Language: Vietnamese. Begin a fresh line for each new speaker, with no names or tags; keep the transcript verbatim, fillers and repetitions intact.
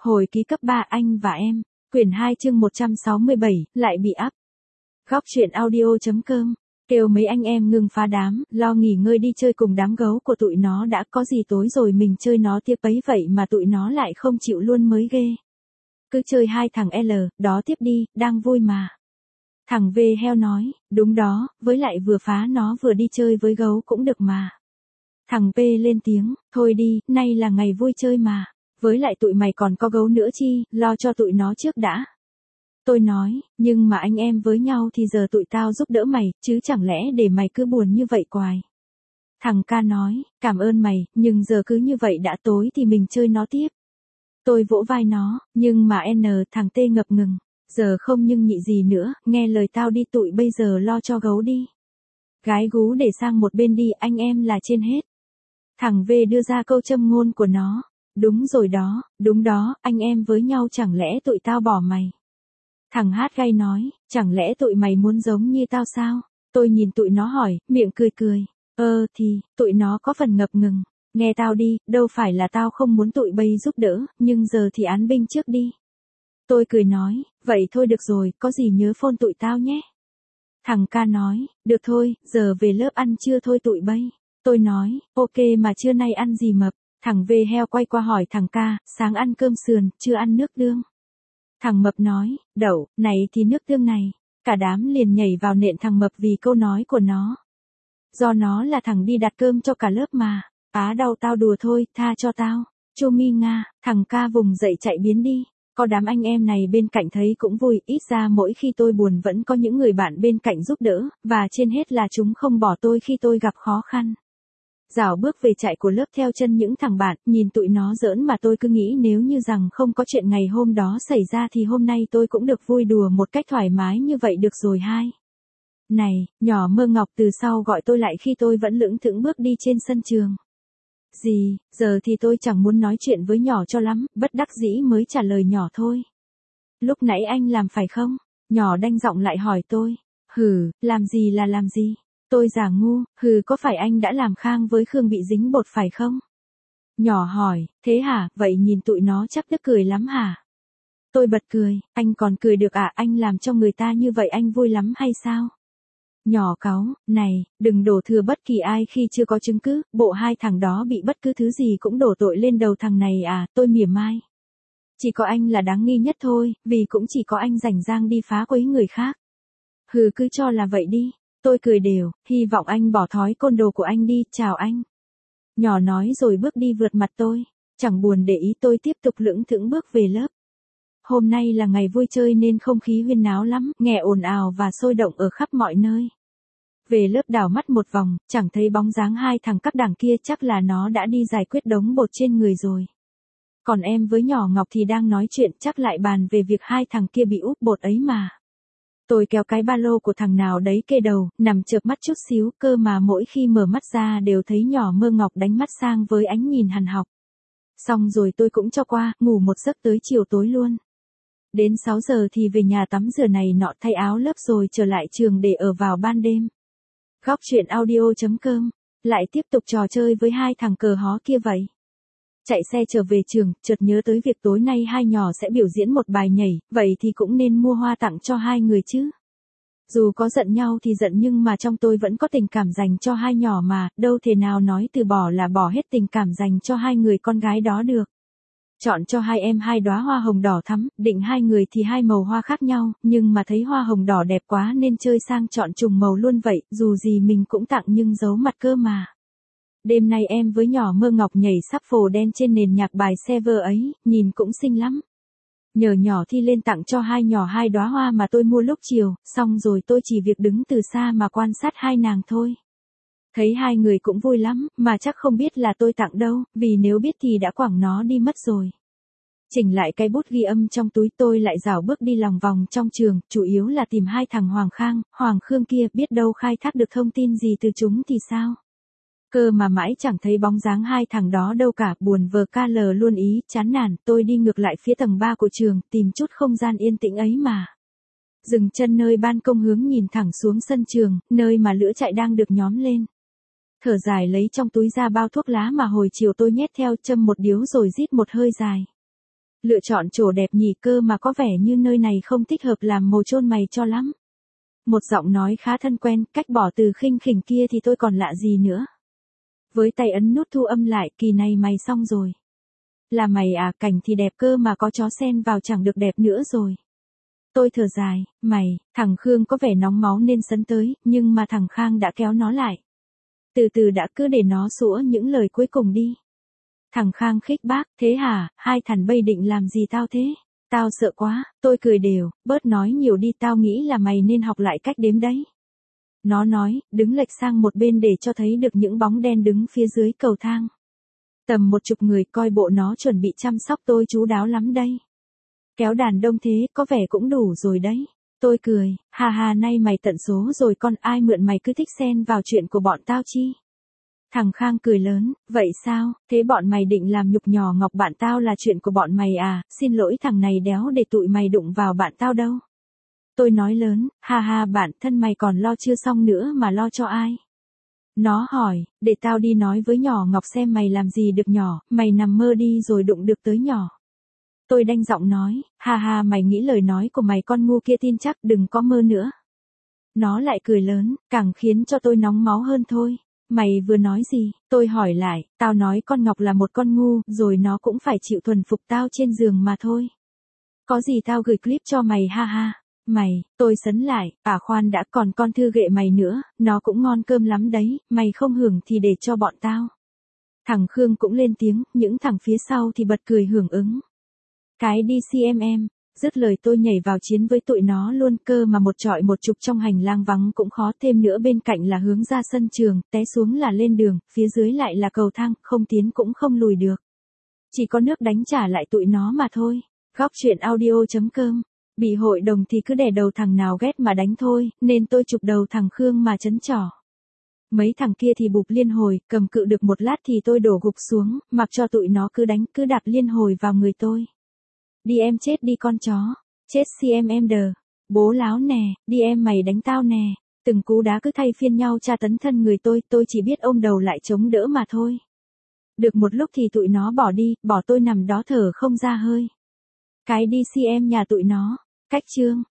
Hồi ký cấp ba anh và em, quyển hai chương một trăm sáu mươi bảy, lại bị áp. Góc truyện audio.com, kêu mấy anh em ngừng phá đám, lo nghỉ ngơi đi chơi cùng đám gấu của tụi nó đã, có gì tối rồi mình chơi nó tiếp ấy vậy mà tụi nó lại không chịu luôn mới ghê. Cứ chơi hai thằng L, đó tiếp đi, đang vui mà. Thằng V heo nói, đúng đó, với lại vừa phá nó vừa đi chơi với gấu cũng được mà. Thằng P lên tiếng, thôi đi, nay là ngày vui chơi mà. Với lại tụi mày còn có gấu nữa chi, lo cho tụi nó trước đã. Tôi nói, nhưng mà anh em với nhau thì giờ tụi tao giúp đỡ mày, chứ chẳng lẽ để mày cứ buồn như vậy hoài. Thằng K nói, cảm ơn mày, nhưng giờ cứ như vậy đã tối thì mình chơi nó tiếp. Tôi vỗ vai nó, nhưng mà N thằng T ngập ngừng, giờ không nhưng nhị gì nữa, nghe lời tao đi tụi bây giờ lo cho gấu đi. Gái gú để sang một bên đi, anh em là trên hết. Thằng V đưa ra câu châm ngôn của nó. Đúng rồi đó, đúng đó, anh em với nhau chẳng lẽ tụi tao bỏ mày. Thằng Hát gay nói, chẳng lẽ tụi mày muốn giống như tao sao? Tôi nhìn tụi nó hỏi, miệng cười cười. Ơ thì, tụi nó có phần ngập ngừng. Nghe tao đi, đâu phải là tao không muốn tụi bay giúp đỡ, nhưng giờ thì án binh trước đi. Tôi cười nói, vậy thôi được rồi, có gì nhớ phone tụi tao nhé. Thằng K nói, được thôi, giờ về lớp ăn trưa thôi tụi bay. Tôi nói, ok mà trưa nay ăn gì mập? Thằng V heo quay qua hỏi thằng K, sáng ăn cơm sườn, chưa ăn nước tương. Thằng Mập nói, đậu, này thì nước tương này. Cả đám liền nhảy vào nện thằng Mập vì câu nói của nó. Do nó là thằng đi đặt cơm cho cả lớp mà. Á đau tao đùa thôi, tha cho tao. Chô mi nga, thằng K vùng dậy chạy biến đi. Có đám anh em này bên cạnh thấy cũng vui, ít ra mỗi khi tôi buồn vẫn có những người bạn bên cạnh giúp đỡ, và trên hết là chúng không bỏ tôi khi tôi gặp khó khăn. Dạo bước về trại của lớp theo chân những thằng bạn, nhìn tụi nó giỡn mà tôi cứ nghĩ nếu như rằng không có chuyện ngày hôm đó xảy ra thì hôm nay tôi cũng được vui đùa một cách thoải mái như vậy được rồi hai. Này, nhỏ Mơ Ngọc từ sau gọi tôi lại khi tôi vẫn lững thững bước đi trên sân trường. Gì, giờ thì tôi chẳng muốn nói chuyện với nhỏ cho lắm, bất đắc dĩ mới trả lời nhỏ thôi. Lúc nãy anh làm phải không? Nhỏ đanh giọng lại hỏi tôi. Hừ, làm gì là làm gì? Tôi giả ngu, hừ có phải anh đã làm Khang với Khương bị dính bột phải không? Nhỏ hỏi, thế hả, vậy nhìn tụi nó chắc tức cười lắm hả? Tôi bật cười, anh còn cười được à, anh làm cho người ta như vậy anh vui lắm hay sao? Nhỏ cáu, này, đừng đổ thừa bất kỳ ai khi chưa có chứng cứ, bộ hai thằng đó bị bất cứ thứ gì cũng đổ tội lên đầu thằng này à, tôi mỉa mai. Chỉ có anh là đáng nghi nhất thôi, vì cũng chỉ có anh rảnh rang đi phá quấy người khác. Hừ cứ cho là vậy đi. Tôi cười đều, hy vọng anh bỏ thói côn đồ của anh đi, chào anh. Nhỏ nói rồi bước đi vượt mặt tôi, chẳng buồn để ý tôi tiếp tục lững thững bước về lớp. Hôm nay là ngày vui chơi nên không khí huyên náo lắm, nghe ồn ào và sôi động ở khắp mọi nơi. Về lớp đảo mắt một vòng, chẳng thấy bóng dáng hai thằng các đằng kia, chắc là nó đã đi giải quyết đống bột trên người rồi. Còn em với nhỏ Ngọc thì đang nói chuyện, chắc lại bàn về việc hai thằng kia bị úp bột ấy mà. Tôi kéo cái ba lô của thằng nào đấy kê đầu, nằm chợp mắt chút xíu, cơ mà mỗi khi mở mắt ra đều thấy nhỏ Mơ Ngọc đánh mắt sang với ánh nhìn hằn học. Xong rồi tôi cũng cho qua, ngủ một giấc tới chiều tối luôn. Đến sáu giờ thì về nhà tắm rửa này nọ thay áo lớp rồi trở lại trường để ở vào ban đêm. Góc truyện audio.com, lại tiếp tục trò chơi với hai thằng cờ hó kia vậy. Chạy xe trở về trường, chợt nhớ tới việc tối nay hai nhỏ sẽ biểu diễn một bài nhảy, vậy thì cũng nên mua hoa tặng cho hai người chứ. Dù có giận nhau thì giận nhưng mà trong tôi vẫn có tình cảm dành cho hai nhỏ mà, đâu thể nào nói từ bỏ là bỏ hết tình cảm dành cho hai người con gái đó được. Chọn cho hai em hai đóa hoa hồng đỏ thắm, định hai người thì hai màu hoa khác nhau, nhưng mà thấy hoa hồng đỏ đẹp quá nên chơi sang chọn trùng màu luôn vậy, dù gì mình cũng tặng nhưng giấu mặt cơ mà. Đêm nay em với nhỏ Mơ Ngọc nhảy sắp phồ đen trên nền nhạc bài Sever ấy, nhìn cũng xinh lắm. Nhờ nhỏ thi lên tặng cho hai nhỏ hai đóa hoa mà tôi mua lúc chiều, xong rồi tôi chỉ việc đứng từ xa mà quan sát hai nàng thôi. Thấy hai người cũng vui lắm, mà chắc không biết là tôi tặng đâu, vì nếu biết thì đã quẳng nó đi mất rồi. Chỉnh lại cái bút ghi âm trong túi tôi lại rảo bước đi lòng vòng trong trường, chủ yếu là tìm hai thằng Hoàng Khang, Hoàng Khương kia, biết đâu khai thác được thông tin gì từ chúng thì sao. Cơ mà mãi chẳng thấy bóng dáng hai thằng đó đâu cả, buồn vờ ca lờ luôn ý, chán nản, tôi đi ngược lại phía tầng ba của trường, tìm chút không gian yên tĩnh ấy mà. Dừng chân nơi ban công hướng nhìn thẳng xuống sân trường, nơi mà lửa trại đang được nhóm lên. Thở dài lấy trong túi ra bao thuốc lá mà hồi chiều tôi nhét theo châm một điếu rồi rít một hơi dài. Lựa chọn chỗ đẹp nhỉ, cơ mà có vẻ như nơi này không thích hợp làm mồ chôn mày cho lắm. Một giọng nói khá thân quen, cách bỏ từ khinh khỉnh kia thì tôi còn lạ gì nữa. Với tay ấn nút thu âm lại, kỳ này mày xong rồi. Là mày à, cảnh thì đẹp cơ mà có chó sen vào chẳng được đẹp nữa rồi. Tôi thở dài, mày, thằng Khương có vẻ nóng máu nên sấn tới, nhưng mà thằng Khang đã kéo nó lại. Từ từ đã, cứ để nó sủa những lời cuối cùng đi. Thằng Khang khích bác, thế hả, hai thằng bây định làm gì tao thế? Tao sợ quá, tôi cười đều, bớt nói nhiều đi, tao nghĩ là mày nên học lại cách đếm đấy. Nó nói, đứng lệch sang một bên để cho thấy được những bóng đen đứng phía dưới cầu thang. Tầm một chục người, coi bộ nó chuẩn bị chăm sóc tôi chú đáo lắm đây. Kéo đàn đông thế, có vẻ cũng đủ rồi đấy. Tôi cười, hà hà, nay mày tận số rồi con, ai mượn mày cứ thích xen vào chuyện của bọn tao chi. Thằng Khang cười lớn, vậy sao, thế bọn mày định làm nhục nhò ngọc bạn tao là chuyện của bọn mày à, xin lỗi thằng này đéo để tụi mày đụng vào bạn tao đâu. Tôi nói lớn, ha ha, bản thân mày còn lo chưa xong nữa mà lo cho ai. Nó hỏi, để tao đi nói với nhỏ Ngọc xem mày làm gì được nhỏ, mày nằm mơ đi rồi đụng được tới nhỏ. Tôi đanh giọng nói, ha ha, mày nghĩ lời nói của mày con ngu kia tin chắc, đừng có mơ nữa. Nó lại cười lớn, càng khiến cho tôi nóng máu hơn thôi. Mày vừa nói gì? Tôi hỏi lại, tao nói con Ngọc là một con ngu, rồi nó cũng phải chịu thuần phục tao trên giường mà thôi. Có gì tao gửi clip cho mày, ha ha. Mày, tôi sấn lại, à khoan đã, còn con thư ghệ mày nữa, nó cũng ngon cơm lắm đấy, mày không hưởng thì để cho bọn tao. Thằng Khương cũng lên tiếng, những thằng phía sau thì bật cười hưởng ứng. Cái đi xê em em, dứt lời tôi nhảy vào chiến với tụi nó luôn, cơ mà một trọi một chục trong hành lang vắng cũng khó, thêm nữa bên cạnh là hướng ra sân trường, té xuống là lên đường, phía dưới lại là cầu thang, không tiến cũng không lùi được. Chỉ có nước đánh trả lại tụi nó mà thôi. Góc truyện audio chấm com. Bị hội đồng thì cứ đè đầu thằng nào ghét mà đánh thôi, nên tôi chụp đầu thằng Khương mà chấn trỏ. Mấy thằng kia thì bụp liên hồi, cầm cự được một lát thì tôi đổ gục xuống, mặc cho tụi nó cứ đánh, cứ đạp liên hồi vào người tôi. Đi em chết đi con chó, chết si em em đờ, bố láo nè, đi em mày đánh tao nè. Từng cú đá cứ thay phiên nhau tra tấn thân người tôi, tôi chỉ biết ôm đầu lại chống đỡ mà thôi. Được một lúc thì tụi nó bỏ đi, bỏ tôi nằm đó thở không ra hơi. Cái đi si em nhà tụi nó, cách chương.